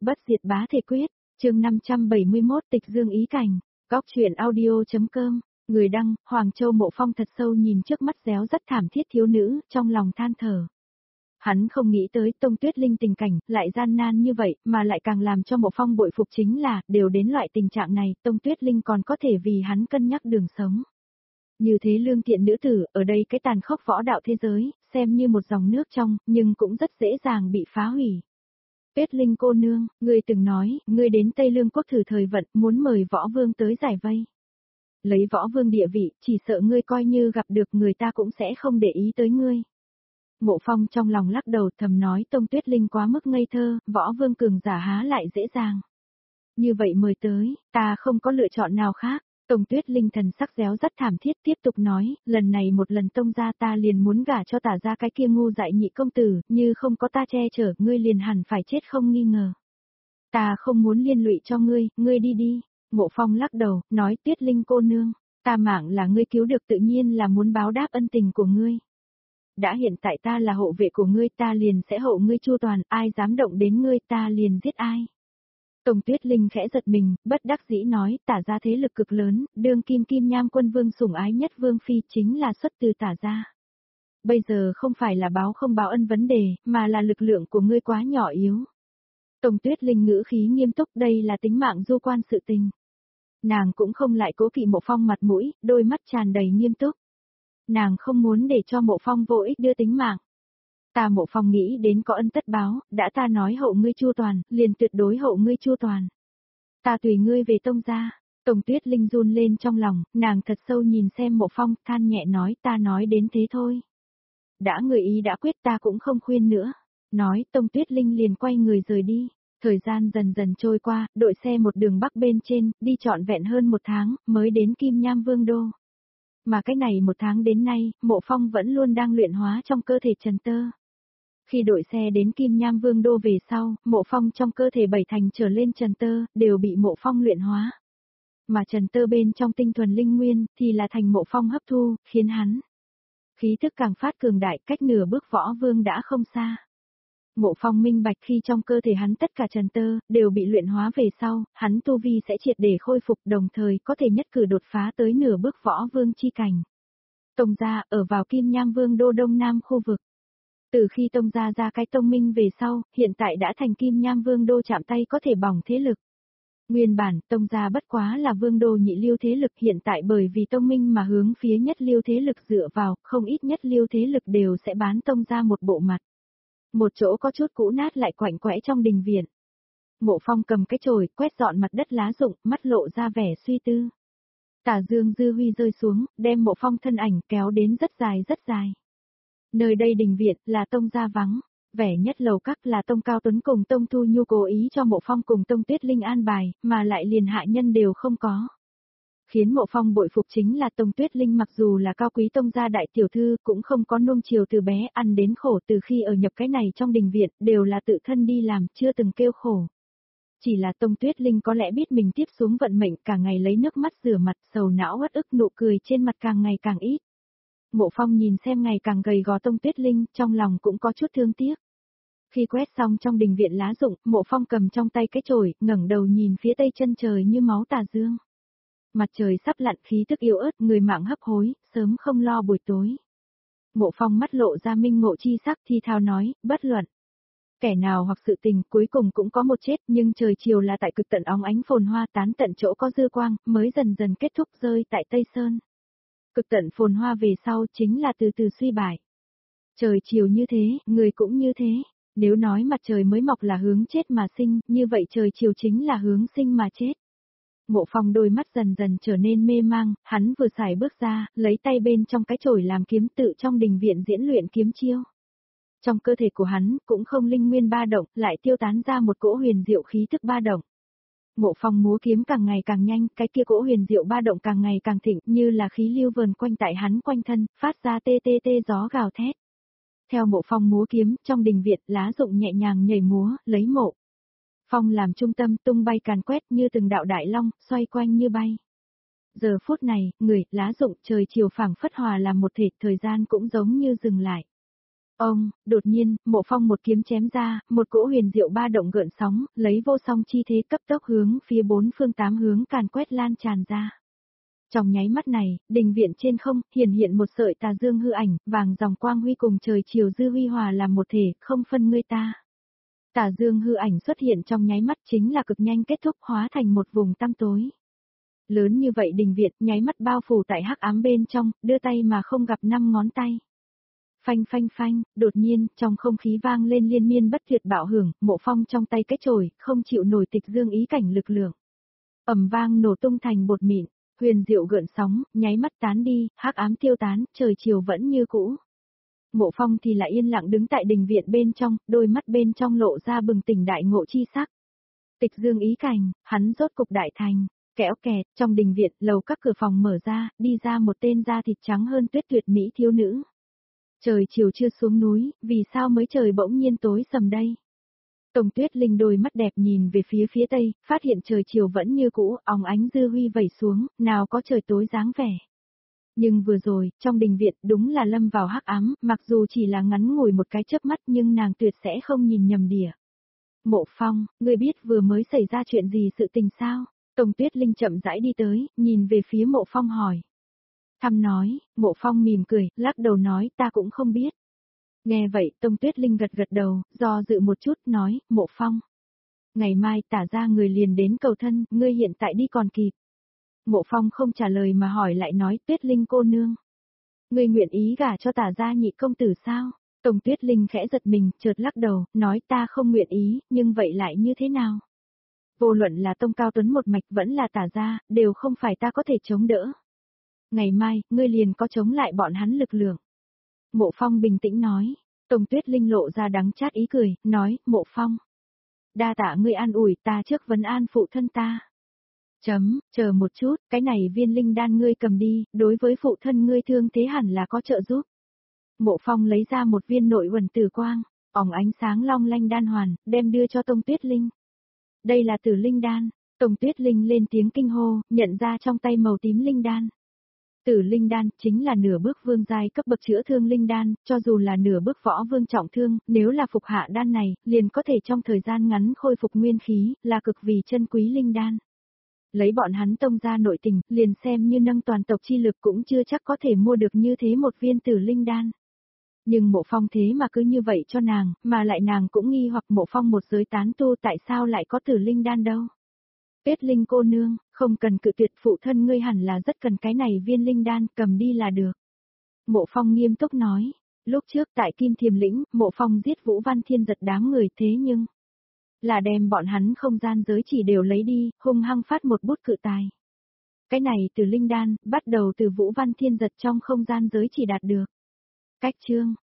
Bất diệt bá thể quyết, chương 571 tịch dương ý cảnh, góc truyện audio.com, người đăng, Hoàng Châu Mộ Phong thật sâu nhìn trước mắt réo rất thảm thiết thiếu nữ, trong lòng than thở. Hắn không nghĩ tới Tông Tuyết Linh tình cảnh, lại gian nan như vậy, mà lại càng làm cho Mộ Phong bội phục chính là, đều đến loại tình trạng này, Tông Tuyết Linh còn có thể vì hắn cân nhắc đường sống. Như thế lương thiện nữ tử, ở đây cái tàn khốc võ đạo thế giới, xem như một dòng nước trong, nhưng cũng rất dễ dàng bị phá hủy. Tuyết Linh cô nương, ngươi từng nói, ngươi đến Tây Lương quốc thử thời vận, muốn mời võ vương tới giải vây. Lấy võ vương địa vị, chỉ sợ ngươi coi như gặp được người ta cũng sẽ không để ý tới ngươi. Mộ Phong trong lòng lắc đầu thầm nói Tông Tuyết Linh quá mức ngây thơ, võ vương cường giả há lại dễ dàng. Như vậy mời tới, ta không có lựa chọn nào khác. Tông Tuyết Linh thần sắc réo rất thảm thiết tiếp tục nói, lần này một lần Tông gia ta liền muốn gả cho Tả gia cái kia ngu dại nhị công tử, như không có ta che chở, ngươi liền hẳn phải chết không nghi ngờ. Ta không muốn liên lụy cho ngươi, ngươi đi đi. Mộ Phong lắc đầu, nói Tuyết Linh cô nương, ta mạng là ngươi cứu được tự nhiên là muốn báo đáp ân tình của ngươi. Đã hiện tại ta là hộ vệ của ngươi ta liền sẽ hộ ngươi chu toàn, ai dám động đến ngươi ta liền giết ai. Tông Tuyết Linh khẽ giật mình, bất đắc dĩ nói, Tả gia thế lực cực lớn, đương kim kim nham quân vương sủng ái nhất vương phi chính là xuất từ Tả gia. Bây giờ không phải là báo không báo ân vấn đề, mà là lực lượng của ngươi quá nhỏ yếu. Tông Tuyết Linh ngữ khí nghiêm túc, đây là tính mạng du quan sự tình. Nàng cũng không lại cố kỵ Mộ Phong mặt mũi, đôi mắt tràn đầy nghiêm túc. Nàng không muốn để cho Mộ Phong vô ích đưa tính mạng. Ta Mộ Phong nghĩ đến có ân tất báo, đã ta nói hậu ngươi chu toàn, liền tuyệt đối hậu ngươi chu toàn. Ta tùy ngươi về Tông gia. Tông Tuyết Linh run lên trong lòng, nàng thật sâu nhìn xem Mộ Phong, than nhẹ nói ta nói đến thế thôi. Đã người ý đã quyết ta cũng không khuyên nữa. Nói Tông Tuyết Linh liền quay người rời đi. Thời gian dần dần trôi qua, đội xe một đường bắc bên trên, đi trọn vẹn hơn một tháng, mới đến Kim Nham Vương Đô. Mà cái này một tháng đến nay, Mộ Phong vẫn luôn đang luyện hóa trong cơ thể Trần Tơ. Khi đội xe đến Kim Nham Vương Đô về sau, Mộ Phong trong cơ thể 7 thành trở lên Trần Tơ, đều bị Mộ Phong luyện hóa. Mà Trần Tơ bên trong tinh thuần linh nguyên, thì là thành Mộ Phong hấp thu, khiến hắn khí thức càng phát cường đại, cách nửa bước võ vương đã không xa. Mộ Phong minh bạch khi trong cơ thể hắn tất cả Trần Tơ, đều bị luyện hóa về sau, hắn tu vi sẽ triệt để khôi phục đồng thời có thể nhất cử đột phá tới nửa bước võ vương chi cảnh. Tông gia ở vào Kim Nham Vương Đô Đông Nam khu vực. Từ khi Tông gia ra cái Tông Minh về sau, hiện tại đã thành Kim Nham Vương Đô chạm tay có thể bỏng thế lực. Nguyên bản, Tông gia bất quá là Vương Đô nhị lưu thế lực hiện tại bởi vì Tông Minh mà hướng phía nhất lưu thế lực dựa vào, không ít nhất lưu thế lực đều sẽ bán Tông gia một bộ mặt. Một chỗ có chút cũ nát lại quạnh quẽ trong đình viện. Mộ Phong cầm cái chổi, quét dọn mặt đất lá rụng, mắt lộ ra vẻ suy tư. Tả dương dư huy rơi xuống, đem Mộ Phong thân ảnh kéo đến rất dài rất dài. Nơi đây đình viện là Tông gia vắng, vẻ nhất lầu các là Tông Cao Tuấn cùng Tông Thu Nhu cố ý cho Mộ Phong cùng Tông Tuyết Linh an bài, mà lại liền hạ nhân đều không có. Khiến Mộ Phong bội phục chính là Tông Tuyết Linh mặc dù là cao quý Tông gia đại tiểu thư cũng không có nuông chiều từ bé ăn đến khổ từ khi ở nhập cái này trong đình viện đều là tự thân đi làm chưa từng kêu khổ. Chỉ là Tông Tuyết Linh có lẽ biết mình tiếp xuống vận mệnh cả ngày lấy nước mắt rửa mặt sầu não uất ức nụ cười trên mặt càng ngày càng ít. Mộ Phong nhìn xem ngày càng gầy gò Tông Tuyết Linh trong lòng cũng có chút thương tiếc. Khi quét xong trong đình viện lá rụng, Mộ Phong cầm trong tay cái chổi ngẩng đầu nhìn phía tây chân trời như máu tà dương. Mặt trời sắp lặn khí tức yếu ớt người mạng hấp hối, sớm không lo buổi tối. Mộ Phong mắt lộ ra minh ngộ chi sắc thi thao nói, bất luận. Kẻ nào hoặc sự tình cuối cùng cũng có một chết nhưng trời chiều là tại cực tận óng ánh phồn hoa tán tận chỗ có dư quang mới dần dần kết thúc rơi tại Tây Sơn. Cực tận phồn hoa về sau chính là từ từ suy bại. Trời chiều như thế, người cũng như thế. Nếu nói mặt trời mới mọc là hướng chết mà sinh, như vậy trời chiều chính là hướng sinh mà chết. Mộ Phong đôi mắt dần dần trở nên mê mang, hắn vừa xài bước ra, lấy tay bên trong cái chổi làm kiếm tự trong đình viện diễn luyện kiếm chiêu. Trong cơ thể của hắn cũng không linh nguyên ba động, lại tiêu tán ra một cỗ huyền diệu khí thức ba động. Mộ Phong múa kiếm càng ngày càng nhanh, cái kia cỗ huyền diệu ba động càng ngày càng thịnh, như là khí lưu vờn quanh tại hắn quanh thân, phát ra tê tê tê gió gào thét. Theo Mộ Phong múa kiếm, trong đình viện lá rụng nhẹ nhàng nhảy múa, lấy Mộ Phong làm trung tâm tung bay càn quét như từng đạo đại long, xoay quanh như bay. Giờ phút này, người, lá rụng, trời chiều phảng phất hòa làm một thể, thời gian cũng giống như dừng lại. Đột nhiên, Mộ Phong một kiếm chém ra, một cỗ huyền diệu ba động gợn sóng, lấy vô song chi thế cấp tốc hướng phía bốn phương tám hướng càn quét lan tràn ra. Trong nháy mắt này, đình viện trên không, hiện một sợi tà dương hư ảnh, vàng dòng quang huy cùng trời chiều dư huy hòa làm một thể, không phân ngươi ta. Tà dương hư ảnh xuất hiện trong nháy mắt chính là cực nhanh kết thúc hóa thành một vùng tăm tối. Lớn như vậy đình viện nháy mắt bao phủ tại hắc ám bên trong, đưa tay mà không gặp năm ngón tay. Phanh phanh phanh, đột nhiên, trong không khí vang lên liên miên bất tuyệt bạo hưởng, Mộ Phong trong tay cái chổi, không chịu nổi tịch dương ý cảnh lực lượng. Ầm vang nổ tung thành bột mịn, huyền diệu gợn sóng, nháy mắt tán đi, hắc ám tiêu tán, trời chiều vẫn như cũ. Mộ Phong thì lại yên lặng đứng tại đình viện bên trong, đôi mắt bên trong lộ ra bừng tỉnh đại ngộ chi sắc. Tịch dương ý cảnh, hắn rốt cục đại thành. Kéo kẹt, trong đình viện, lầu các cửa phòng mở ra, đi ra một tên da thịt trắng hơn tuyết tuyệt mỹ thiếu nữ. Trời chiều chưa xuống núi, vì sao mới trời bỗng nhiên tối sầm đây? Tông Tuyết Linh đôi mắt đẹp nhìn về phía tây, phát hiện trời chiều vẫn như cũ, óng ánh dư huy vẩy xuống, nào có trời tối dáng vẻ. Nhưng vừa rồi, trong đình viện đúng là lâm vào hắc ám, mặc dù chỉ là ngắn ngủi một cái chớp mắt nhưng nàng tuyệt sẽ không nhìn nhầm đỉa. Mộ Phong, ngươi biết vừa mới xảy ra chuyện gì sự tình sao? Tông Tuyết Linh chậm rãi đi tới, nhìn về phía Mộ Phong hỏi. Thăm nói, Mộ Phong mỉm cười, lắc đầu nói ta cũng không biết. Nghe vậy Tông Tuyết Linh gật đầu, do dự một chút, nói, Mộ Phong. Ngày mai Tả gia người liền đến cầu thân, ngươi hiện tại đi còn kịp. Mộ Phong không trả lời mà hỏi lại nói, Tuyết Linh cô nương. Ngươi nguyện ý gả cho Tả gia nhị công tử sao? Tông Tuyết Linh khẽ giật mình, chợt lắc đầu, nói ta không nguyện ý, nhưng vậy lại như thế nào? Vô luận là Tông Cao Tuấn một mạch vẫn là Tả gia, đều không phải ta có thể chống đỡ. Ngày mai, ngươi liền có chống lại bọn hắn lực lượng. Mộ Phong bình tĩnh nói. Tông Tuyết Linh lộ ra đắng chát ý cười, nói, Mộ Phong. Đa tạ ngươi an ủi ta trước vấn an phụ thân ta. Chờ một chút, cái này viên linh đan ngươi cầm đi, đối với phụ thân ngươi thương thế hẳn là có trợ giúp. Mộ Phong lấy ra một viên nội uẩn tử quang, ỏng ánh sáng long lanh đan hoàn, đem đưa cho Tông Tuyết Linh. Đây là tử linh đan. Tông Tuyết Linh lên tiếng kinh hô, nhận ra trong tay màu tím linh đan. Tử linh đan chính là nửa bước vương giai cấp bậc chữa thương linh đan, cho dù là nửa bước võ vương trọng thương, nếu là phục hạ đan này, liền có thể trong thời gian ngắn khôi phục nguyên khí, là cực vì chân quý linh đan. Lấy bọn hắn Tông gia nội tình, liền xem như nâng toàn tộc chi lực cũng chưa chắc có thể mua được như thế một viên tử linh đan. Nhưng Mộ Phong thế mà cứ như vậy cho nàng, mà lại nàng cũng nghi hoặc Mộ Phong một giới tán tu tại sao lại có tử linh đan đâu. Tuyết Linh cô nương, không cần cự tuyệt, phụ thân ngươi hẳn là rất cần cái này viên linh đan, cầm đi là được. Mộ Phong nghiêm túc nói, lúc trước tại Kim Thiềm Lĩnh, Mộ Phong giết Vũ Văn Thiên giật đám người thế nhưng là đem bọn hắn không gian giới chỉ đều lấy đi, hung hăng phát một bút cự tài. Cái này từ linh đan, bắt đầu từ Vũ Văn Thiên giật trong không gian giới chỉ đạt được. Cách chương